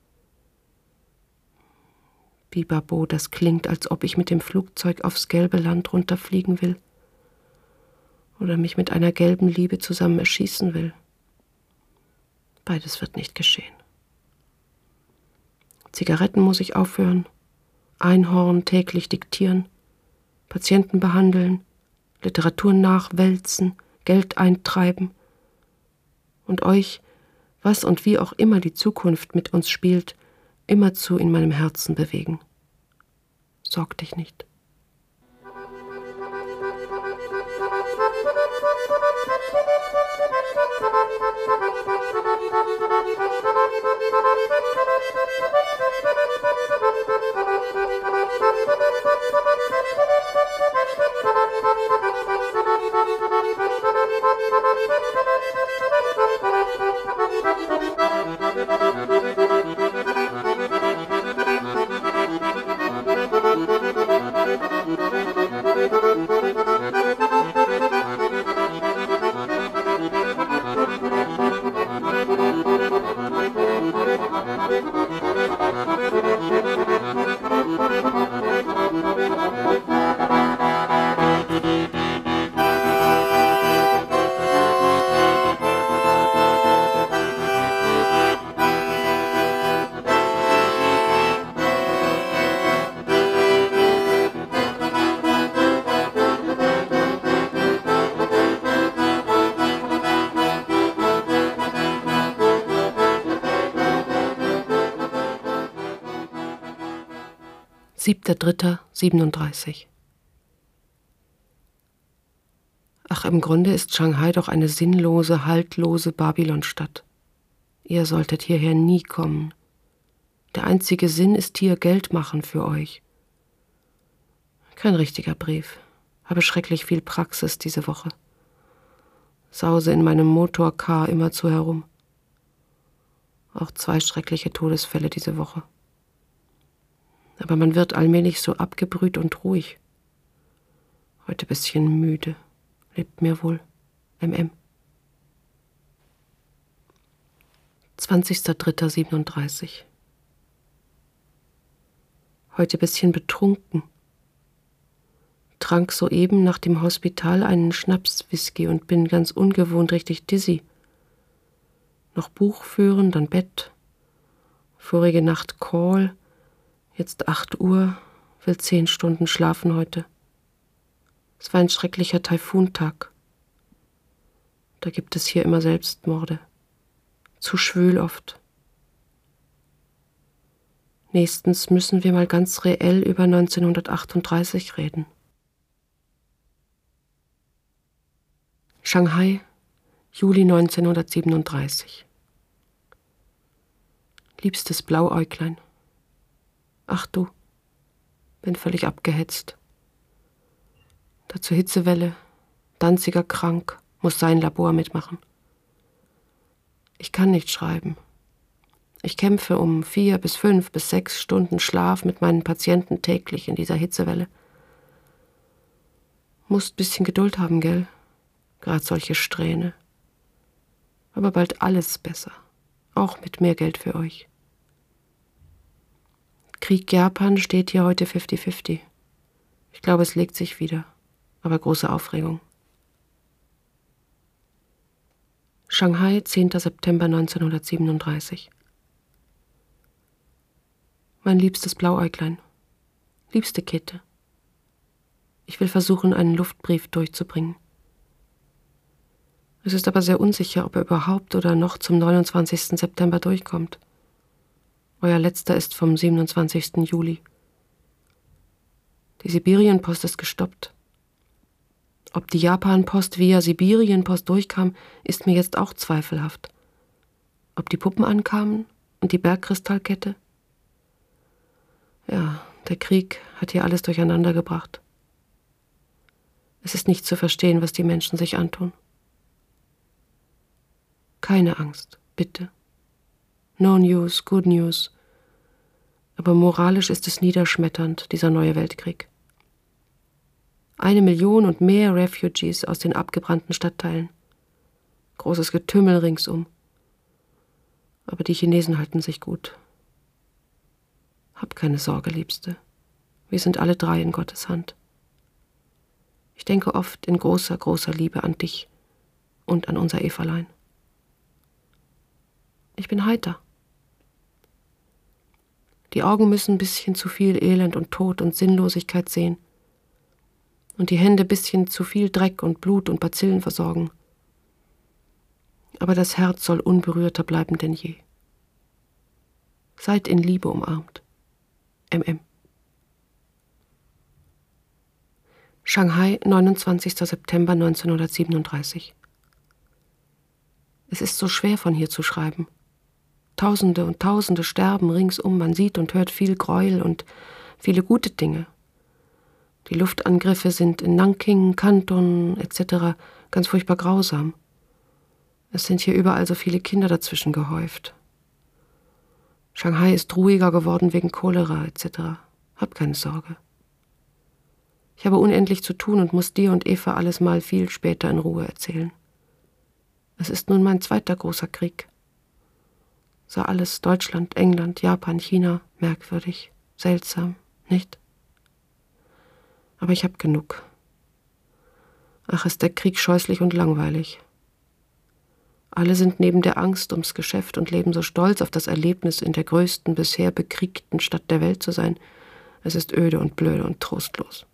Bibabo, das klingt, als ob ich mit dem Flugzeug aufs gelbe Land runterfliegen will oder mich mit einer gelben Liebe zusammen erschießen will. Beides wird nicht geschehen. Zigaretten muss ich aufhören, Einhorn täglich diktieren, Patienten behandeln, Literatur nachwälzen, Geld eintreiben und euch, was und wie auch immer die Zukunft mit uns spielt, immerzu in meinem Herzen bewegen. Sorg dich nicht. siebter dritter siebenunddreißig. Ach, im Grunde ist Shanghai doch eine sinnlose, haltlose Babylonstadt. Ihr solltet hierher nie kommen. Der einzige Sinn ist hier Geld machen für euch. Kein richtiger Brief. Habe schrecklich viel Praxis diese Woche. Sause in meinem Motorcar immerzu herum. Auch zwei schreckliche Todesfälle diese Woche. Aber man wird allmählich so abgebrüht und ruhig. Heute bisschen müde. Lebt mir wohl. M M. zwanzigster dritter siebenunddreißig. Heute bisschen betrunken. Trank soeben nach dem Hospital einen Schnapswhisky und bin ganz ungewohnt richtig dizzy. Noch Buch führen, dann Bett. Vorige Nacht Call. Jetzt acht Uhr, will zehn Stunden schlafen heute. Es war ein schrecklicher Taifuntag. Da gibt es hier immer Selbstmorde. Zu schwül oft. Nächstens müssen wir mal ganz reell über neunzehnhundertachtunddreißig reden. Shanghai, Juli neunzehnhundertsiebenunddreißig. Liebstes Blauäuglein. Ach du, bin völlig abgehetzt. Dazu Hitzewelle, Danziger krank, muss sein Labor mitmachen. Ich kann nicht schreiben. Ich kämpfe um vier bis fünf bis sechs Stunden Schlaf mit meinen Patienten täglich in dieser Hitzewelle. Musst bisschen Geduld haben, gell? Gerade solche Strähne. Aber bald alles besser. Auch mit mehr Geld für euch. Krieg Japan steht hier heute fifty fifty. Ich glaube, es legt sich wieder. Aber große Aufregung. Shanghai, zehnter September neunzehnhundertsiebenunddreißig. Mein liebstes Blauäuglein. Liebste Käthe. Ich will versuchen, einen Luftbrief durchzubringen. Es ist aber sehr unsicher, ob er überhaupt oder noch zum neunundzwanzigsten September durchkommt. Euer letzter ist vom siebenundzwanzigsten Juli. Die Sibirienpost ist gestoppt. Ob die Japanpost via Sibirienpost durchkam, ist mir jetzt auch zweifelhaft. Ob die Puppen ankamen und die Bergkristallkette? Ja, der Krieg hat hier alles durcheinander gebracht. Es ist nicht zu verstehen, was die Menschen sich antun. Keine Angst, bitte. No news, good news. Aber moralisch ist es niederschmetternd, dieser neue Weltkrieg. Eine Million und mehr Refugees aus den abgebrannten Stadtteilen. Großes Getümmel ringsum. Aber die Chinesen halten sich gut. Hab keine Sorge, Liebste. Wir sind alle drei in Gottes Hand. Ich denke oft in großer, großer Liebe an dich und an unser Everlein. Ich bin heiter. Die Augen müssen ein bisschen zu viel Elend und Tod und Sinnlosigkeit sehen. Und die Hände bisschen zu viel Dreck und Blut und Bazillen versorgen. Aber das Herz soll unberührter bleiben denn je. Seid in Liebe umarmt. M M. Shanghai, neunundzwanzigster September neunzehnhundertsiebenunddreißig. Es ist so schwer, von hier zu schreiben. Tausende und Tausende sterben ringsum, man sieht und hört viel Gräuel und viele gute Dinge. Die Luftangriffe sind in Nanking, Kanton et cetera ganz furchtbar grausam. Es sind hier überall so viele Kinder dazwischen gehäuft. Shanghai ist ruhiger geworden wegen Cholera et cetera. Hab keine Sorge. Ich habe unendlich zu tun und muss dir und Eva alles mal viel später in Ruhe erzählen. Es ist nun mein zweiter großer Krieg. Sah alles Deutschland, England, Japan, China merkwürdig, seltsam, nicht? Aber ich hab genug. Ach, ist der Krieg scheußlich und langweilig. Alle sind neben der Angst ums Geschäft und leben so stolz auf das Erlebnis, in der größten, bisher bekriegten Stadt der Welt zu sein. Es ist öde und blöde und trostlos.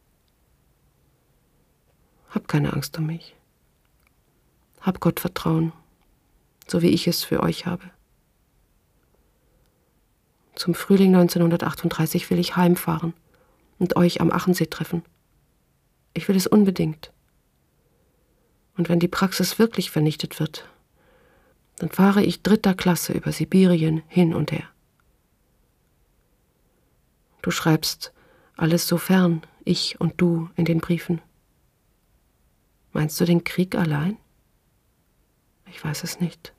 Hab keine Angst um mich. Hab Gott Vertrauen, so wie ich es für euch habe. Zum Frühling neunzehnhundertachtunddreißig will ich heimfahren und euch am Achensee treffen. Ich will es unbedingt. Und wenn die Praxis wirklich vernichtet wird, dann fahre ich dritter Klasse über Sibirien hin und her. Du schreibst alles so fern, ich und du, in den Briefen. Meinst du den Krieg allein? Ich weiß es nicht.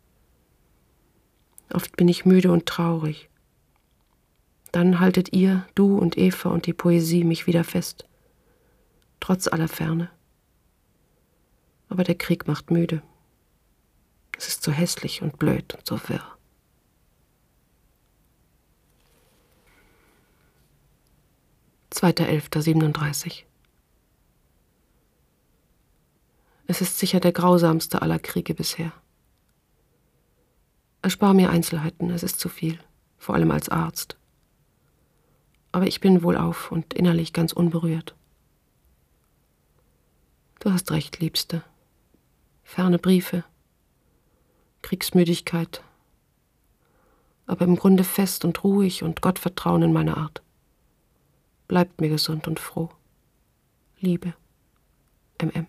Oft bin ich müde und traurig. Dann haltet ihr, du und Eva und die Poesie mich wieder fest, trotz aller Ferne. Aber der Krieg macht müde. Es ist so hässlich und blöd und so wirr. zweiter elfter siebenunddreißig. Es ist sicher der grausamste aller Kriege bisher. Erspar mir Einzelheiten, es ist zu viel, vor allem als Arzt. Aber ich bin wohlauf und innerlich ganz unberührt. Du hast recht, Liebste. Ferne Briefe, Kriegsmüdigkeit. aber im Grunde fest und ruhig und Gottvertrauen in meiner Art. Bleibt mir gesund und froh. Liebe, M M.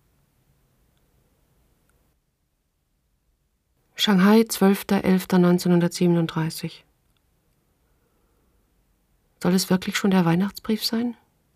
Shanghai, zwölfter elfter neunzehnhundertsiebenunddreißig. Soll es wirklich schon der Weihnachtsbrief sein?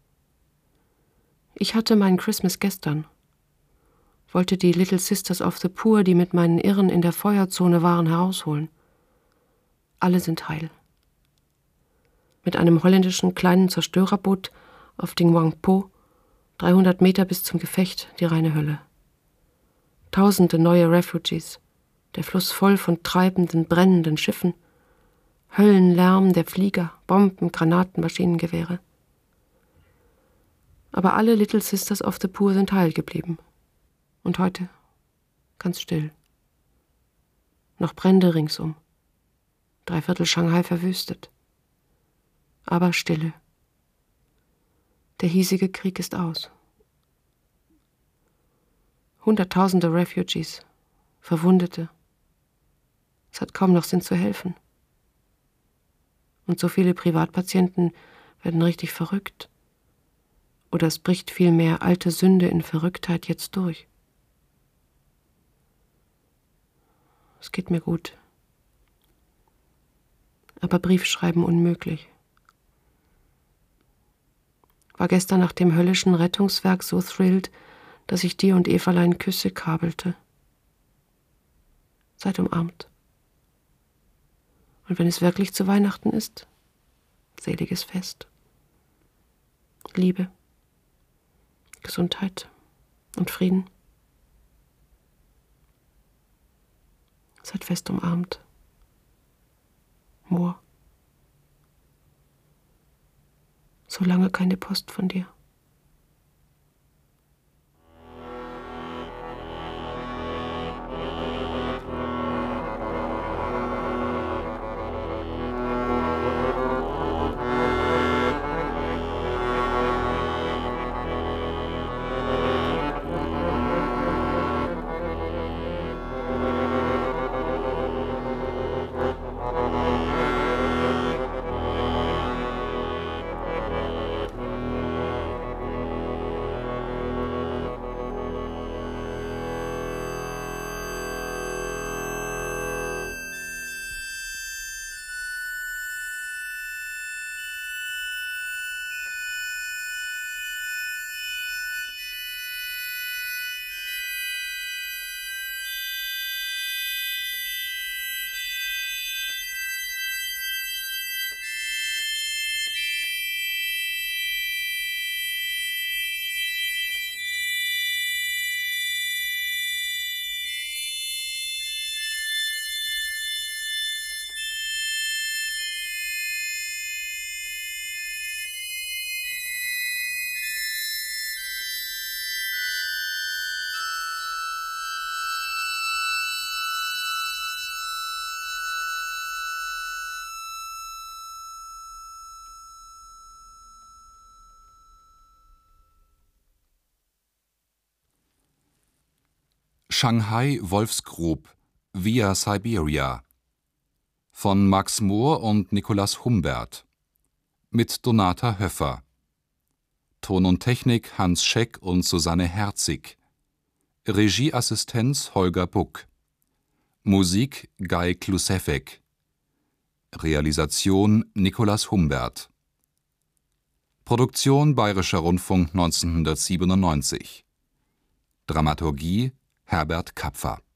Ich hatte meinen Christmas gestern, wollte die Little Sisters of the Poor, die mit meinen Irren in der Feuerzone waren, herausholen. Alle sind heil. Mit einem holländischen kleinen Zerstörerboot auf Ding Wang Po, dreihundert Meter bis zum Gefecht, die reine Hölle. Tausende neue Refugees, der Fluss voll von treibenden, brennenden Schiffen, Höllenlärm der Flieger, Bomben, Granaten, Maschinengewehre. Aber alle Little Sisters of the Poor sind heil geblieben. Und heute ganz still. Noch Brände ringsum. Dreiviertel Shanghai verwüstet. Aber Stille. Der hiesige Krieg ist aus. Hunderttausende Refugees, Verwundete. Es hat kaum noch Sinn zu helfen. Und so viele Privatpatienten werden richtig verrückt. Oder es bricht vielmehr alte Sünde in Verrücktheit jetzt durch. Es geht mir gut. Aber Briefschreiben unmöglich. War gestern nach dem höllischen Rettungswerk so thrilled, dass ich dir und Everlein Küsse kabelte. Seid umarmt. Und wenn es wirklich zu Weihnachten ist, seliges Fest. Liebe, Gesundheit und Frieden. Seid fest umarmt. Moor. Solange keine Post von dir. Shanghai Wolfsgrub via Siberia von Max Mohr und Nikolaus Humbert mit Donata Höffer. Ton und Technik Hans Scheck und Susanne Herzig. Regieassistenz Holger Buck. Musik Guy Klusewek. Realisation Nikolaus Humbert. Produktion Bayerischer Rundfunk neunzehnhundertsiebenundneunzig. Dramaturgie Herbert Kapfer.